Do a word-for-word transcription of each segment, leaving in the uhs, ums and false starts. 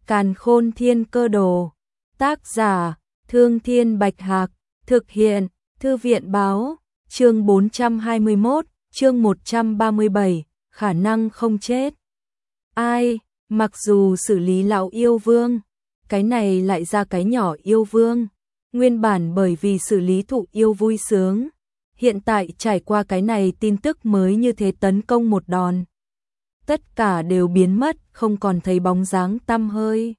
Càn Khôn Thiên Cơ Đồ. Tác giả: Thương Thiên Bạch Hạc. Thực hiện: Thư viện báo. Chương bốn trăm hai mươi mốt, chương một trăm ba mươi bảy, khả năng không chết. Ai, mặc dù xử lý lão yêu vương, cái này lại ra cái nhỏ yêu vương. Nguyên bản bởi vì xử lý thụ yêu vui sướng, hiện tại trải qua cái này tin tức mới như thế tấn công một đòn. Tất cả đều biến mất, không còn thấy bóng dáng tăm hơi.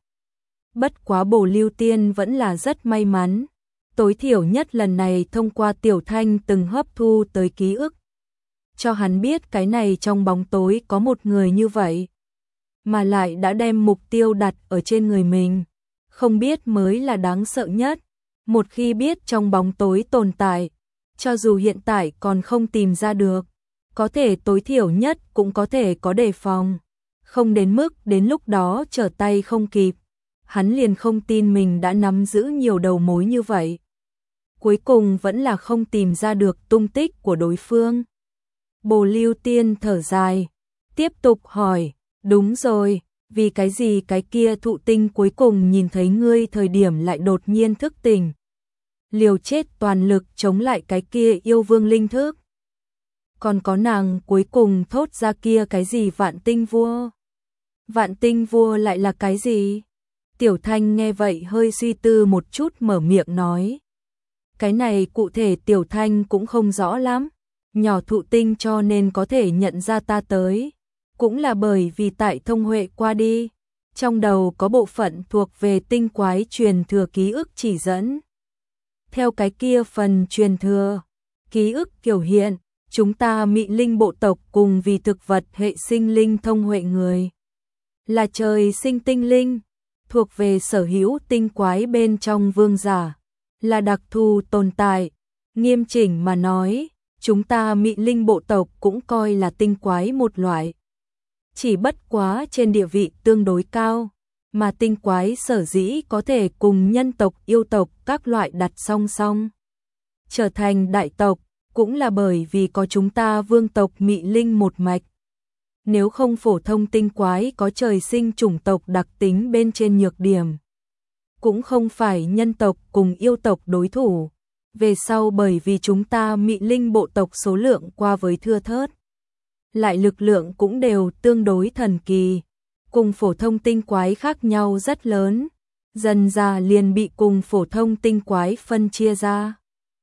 Bất quá Bồ Lưu Tiên vẫn là rất may mắn, tối thiểu nhất lần này thông qua Tiểu Thanh từng hấp thu tới ký ức, cho hắn biết cái này trong bóng tối có một người như vậy, mà lại đã đem mục tiêu đặt ở trên người mình, không biết mới là đáng sợ nhất. Một khi biết trong bóng tối tồn tại, cho dù hiện tại còn không tìm ra được, có thể tối thiểu nhất cũng có thể có đề phòng, không đến mức đến lúc đó trở tay không kịp. Hắn liền không tin mình đã nắm giữ nhiều đầu mối như vậy. Cuối cùng vẫn là không tìm ra được tung tích của đối phương. Bồ Lưu Tiên thở dài, tiếp tục hỏi, đúng rồi, vì cái gì cái kia thụ tinh cuối cùng nhìn thấy ngươi thời điểm lại đột nhiên thức tỉnh, liều chết toàn lực chống lại cái kia yêu vương linh thức. Còn có nàng cuối cùng thốt ra kia cái gì vạn tinh vua. Vạn tinh vua lại là cái gì? Tiểu Thanh nghe vậy hơi suy tư một chút mở miệng nói. Cái này cụ thể Tiểu Thanh cũng không rõ lắm, nhỏ thụ tinh cho nên có thể nhận ra ta tới. Cũng là bởi vì tại thông huệ qua đi, trong đầu có bộ phận thuộc về tinh quái truyền thừa ký ức chỉ dẫn. Theo cái kia phần truyền thừa, ký ức kiểu hiện, chúng ta Mị Linh bộ tộc cùng vì thực vật hệ sinh linh thông huệ người. Là trời sinh tinh linh, thuộc về sở hữu tinh quái bên trong vương giả, là đặc thù tồn tại. Nghiêm chỉnh mà nói, chúng ta Mị Linh bộ tộc cũng coi là tinh quái một loại. Chỉ bất quá trên địa vị tương đối cao, mà tinh quái sở dĩ có thể cùng nhân tộc yêu tộc các loại đặt song song, trở thành đại tộc, cũng là bởi vì có chúng ta vương tộc Mị Linh một mạch. Nếu không phổ thông tinh quái có trời sinh chủng tộc đặc tính bên trên nhược điểm, cũng không phải nhân tộc cùng yêu tộc đối thủ. Về sau bởi vì chúng ta Mị Linh bộ tộc số lượng qua với thưa thớt, lại lực lượng cũng đều tương đối thần kỳ, cùng phổ thông tinh quái khác nhau rất lớn, dần ra liền bị cùng phổ thông tinh quái phân chia ra.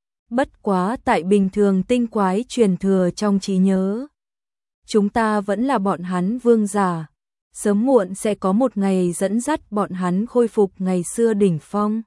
Bất quá tại bình thường tinh quái truyền thừa trong trí nhớ, chúng ta vẫn là bọn hắn vương giả, sớm muộn sẽ có một ngày dẫn dắt bọn hắn khôi phục ngày xưa đỉnh phong.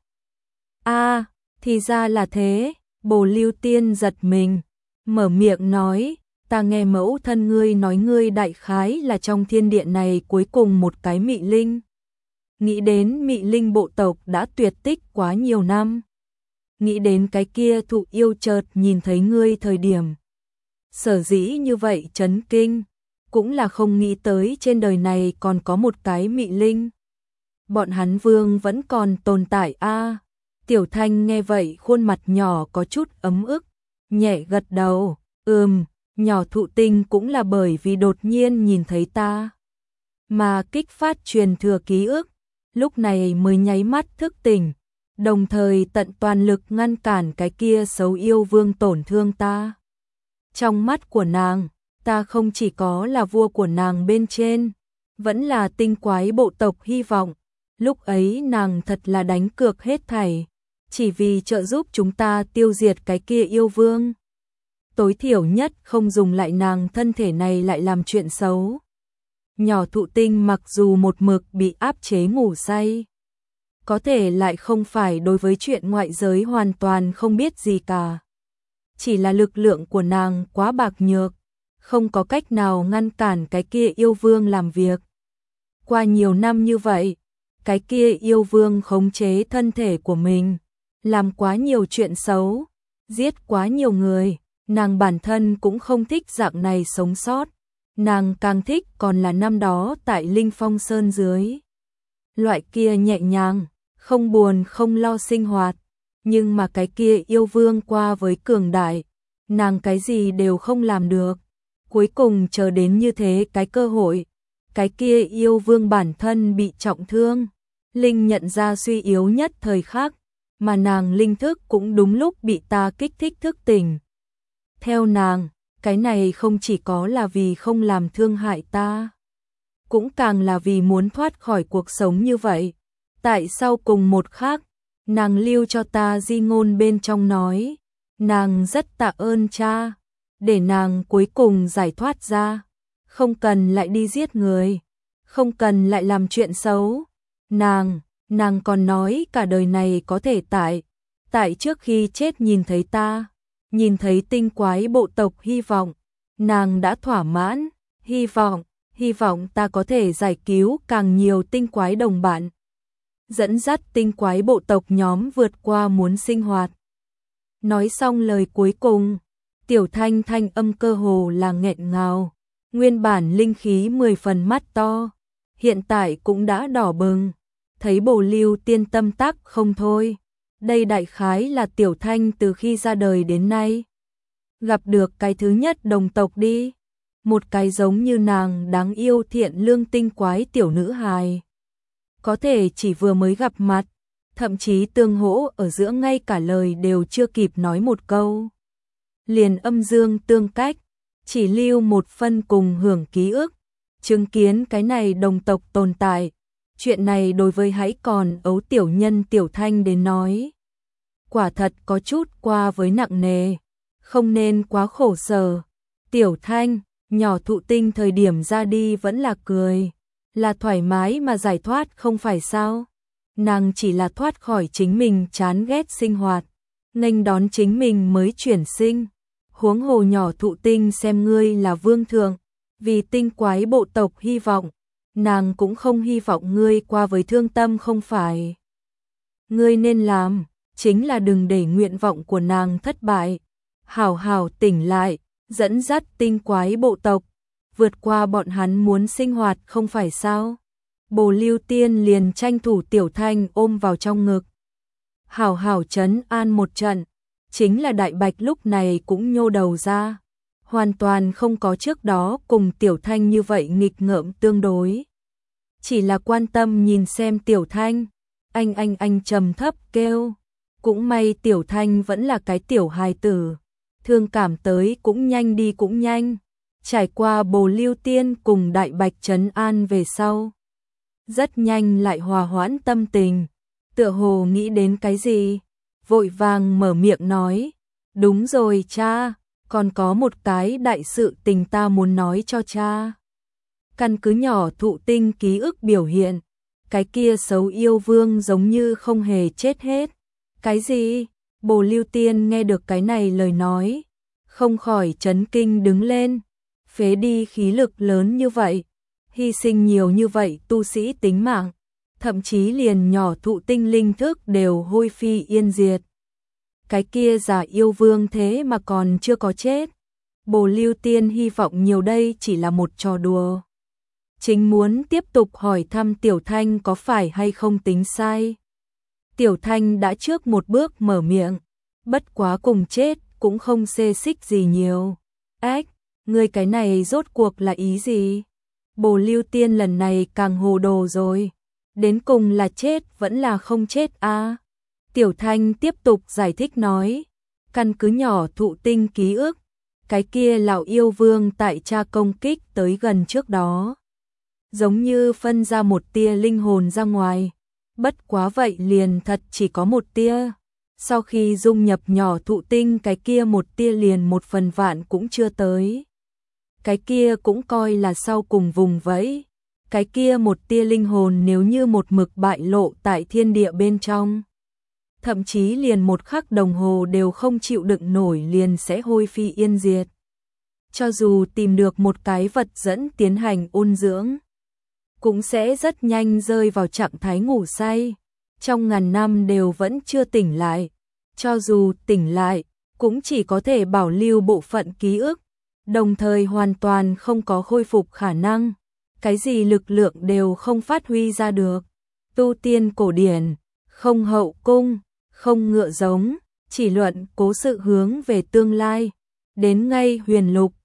A, à, thì ra là thế. Bồ Lưu Tiên giật mình, mở miệng nói, ta nghe mẫu thân ngươi nói ngươi đại khái là trong thiên địa này cuối cùng một cái Mị Linh. Nghĩ đến Mị Linh bộ tộc đã tuyệt tích quá nhiều năm, nghĩ đến cái kia thụ yêu chợt nhìn thấy ngươi thời điểm, sở dĩ như vậy chấn kinh, cũng là không nghĩ tới trên đời này còn có một cái Mị Linh. Bọn hắn vương vẫn còn tồn tại a. À, Tiểu Thanh nghe vậy khuôn mặt nhỏ có chút ấm ức, nhẹ gật đầu, ừm, nhỏ thụ tinh cũng là bởi vì đột nhiên nhìn thấy ta, mà kích phát truyền thừa ký ức, lúc này mới nháy mắt thức tỉnh, đồng thời tận toàn lực ngăn cản cái kia xấu yêu vương tổn thương ta. Trong mắt của nàng, ta không chỉ có là vua của nàng bên trên, vẫn là tinh quái bộ tộc hy vọng. Lúc ấy nàng thật là đánh cược hết thảy, chỉ vì trợ giúp chúng ta tiêu diệt cái kia yêu vương. Tối thiểu nhất không dùng lại nàng thân thể này lại làm chuyện xấu. Nhỏ thụ tinh mặc dù một mực bị áp chế ngủ say, có thể lại không phải đối với chuyện ngoại giới hoàn toàn không biết gì cả. Chỉ là lực lượng của nàng quá bạc nhược, không có cách nào ngăn cản cái kia yêu vương làm việc. Qua nhiều năm như vậy, cái kia yêu vương khống chế thân thể của mình, làm quá nhiều chuyện xấu, giết quá nhiều người, nàng bản thân cũng không thích dạng này sống sót. Nàng càng thích còn là năm đó tại Linh Phong Sơn dưới. Loại kia nhẹ nhàng, không buồn không lo sinh hoạt, nhưng mà cái kia yêu vương qua với cường đại, nàng cái gì đều không làm được. Cuối cùng chờ đến như thế cái cơ hội, cái kia yêu vương bản thân bị trọng thương, Linh nhận ra suy yếu nhất thời khắc, mà nàng linh thức cũng đúng lúc bị ta kích thích thức tỉnh. Theo nàng, cái này không chỉ có là vì không làm thương hại ta, cũng càng là vì muốn thoát khỏi cuộc sống như vậy. Tại sao cùng một khắc, nàng lưu cho ta di ngôn bên trong nói, nàng rất tạ ơn cha, để nàng cuối cùng giải thoát ra, không cần lại đi giết người, không cần lại làm chuyện xấu. Nàng, nàng còn nói cả đời này có thể tại, tại trước khi chết nhìn thấy ta, nhìn thấy tinh quái bộ tộc hy vọng, nàng đã thỏa mãn, hy vọng, hy vọng ta có thể giải cứu càng nhiều tinh quái đồng bạn, dẫn dắt tinh quái bộ tộc nhóm vượt qua muốn sinh hoạt. Nói xong lời cuối cùng, Tiểu Thanh thanh âm cơ hồ là nghẹn ngào, nguyên bản linh khí mười phần mắt to, hiện tại cũng đã đỏ bừng, thấy Bồ Lưu Tiên tâm tắc không thôi. Đây đại khái là Tiểu Thanh từ khi ra đời đến nay gặp được cái thứ nhất đồng tộc đi, một cái giống như nàng đáng yêu thiện lương tinh quái tiểu nữ hài. Có thể chỉ vừa mới gặp mặt, thậm chí tương hỗ ở giữa ngay cả lời đều chưa kịp nói một câu, liền âm dương tương cách, chỉ lưu một phân cùng hưởng ký ức, chứng kiến cái này đồng tộc tồn tại. Chuyện này đối với hãy còn ấu tiểu nhân Tiểu Thanh đến nói, quả thật có chút qua với nặng nề, không nên quá khổ sở. Tiểu Thanh, nhỏ thụ tinh thời điểm ra đi vẫn là cười, là thoải mái mà giải thoát không phải sao? Nàng chỉ là thoát khỏi chính mình chán ghét sinh hoạt, nghênh đón chính mình mới chuyển sinh. Huống hồ nhỏ thụ tinh xem ngươi là vương thượng, vì tinh quái bộ tộc hy vọng, nàng cũng không hy vọng ngươi qua với thương tâm không phải. Ngươi nên làm, chính là đừng để nguyện vọng của nàng thất bại, hảo hảo tỉnh lại, dẫn dắt tinh quái bộ tộc, vượt qua bọn hắn muốn sinh hoạt không phải sao. Bồ Lưu Tiên liền tranh thủ Tiểu Thanh ôm vào trong ngực, hảo hảo trấn an một trận. Chính là Đại Bạch lúc này cũng nhô đầu ra, hoàn toàn không có trước đó cùng Tiểu Thanh như vậy nghịch ngợm tương đối. Chỉ là quan tâm nhìn xem Tiểu Thanh, anh anh anh trầm thấp kêu, cũng may Tiểu Thanh vẫn là cái tiểu hài tử, thương cảm tới cũng nhanh đi cũng nhanh. Trải qua Bồ Lưu Tiên cùng Đại Bạch trấn an về sau, rất nhanh lại hòa hoãn tâm tình, tựa hồ nghĩ đến cái gì, vội vàng mở miệng nói, đúng rồi cha, còn có một cái đại sự tình ta muốn nói cho cha. Căn cứ nhỏ thụ tinh ký ức biểu hiện, cái kia xấu yêu vương giống như không hề chết hết. Cái gì? Bồ Lưu Tiên nghe được cái này lời nói, không khỏi chấn kinh đứng lên, phế đi khí lực lớn như vậy, hy sinh nhiều như vậy tu sĩ tính mạng, thậm chí liền nhỏ thụ tinh linh thức đều hôi phi yên diệt. Cái kia giả yêu vương thế mà còn chưa có chết. Bồ Lưu Tiên hy vọng nhiều đây chỉ là một trò đùa. Chính muốn tiếp tục hỏi thăm Tiểu Thanh có phải hay không tính sai. Tiểu Thanh đã trước một bước mở miệng, bất quá cùng chết cũng không xê xích gì nhiều. Ách, ngươi cái này rốt cuộc là ý gì? Bồ Lưu Tiên lần này càng hồ đồ rồi. Đến cùng là chết vẫn là không chết a? À? Tiểu Thanh tiếp tục giải thích nói, căn cứ nhỏ thụ tinh ký ức, cái kia lão yêu vương tại cha công kích tới gần trước đó, giống như phân ra một tia linh hồn ra ngoài, bất quá vậy liền thật chỉ có một tia, sau khi dung nhập nhỏ thụ tinh cái kia một tia liền một phần vạn cũng chưa tới. Cái kia cũng coi là sau cùng vùng vẫy, cái kia một tia linh hồn nếu như một mực bại lộ tại thiên địa bên trong, thậm chí liền một khắc đồng hồ đều không chịu đựng nổi liền sẽ hôi phi yên diệt. Cho dù tìm được một cái vật dẫn tiến hành ôn dưỡng, cũng sẽ rất nhanh rơi vào trạng thái ngủ say, trong ngàn năm đều vẫn chưa tỉnh lại. Cho dù tỉnh lại, cũng chỉ có thể bảo lưu bộ phận ký ức, đồng thời hoàn toàn không có khôi phục khả năng, cái gì lực lượng đều không phát huy ra được. Tu tiên cổ điển, không hậu cung, không ngựa giống, chỉ luận cố sự hướng về tương lai, đến ngay huyền lục,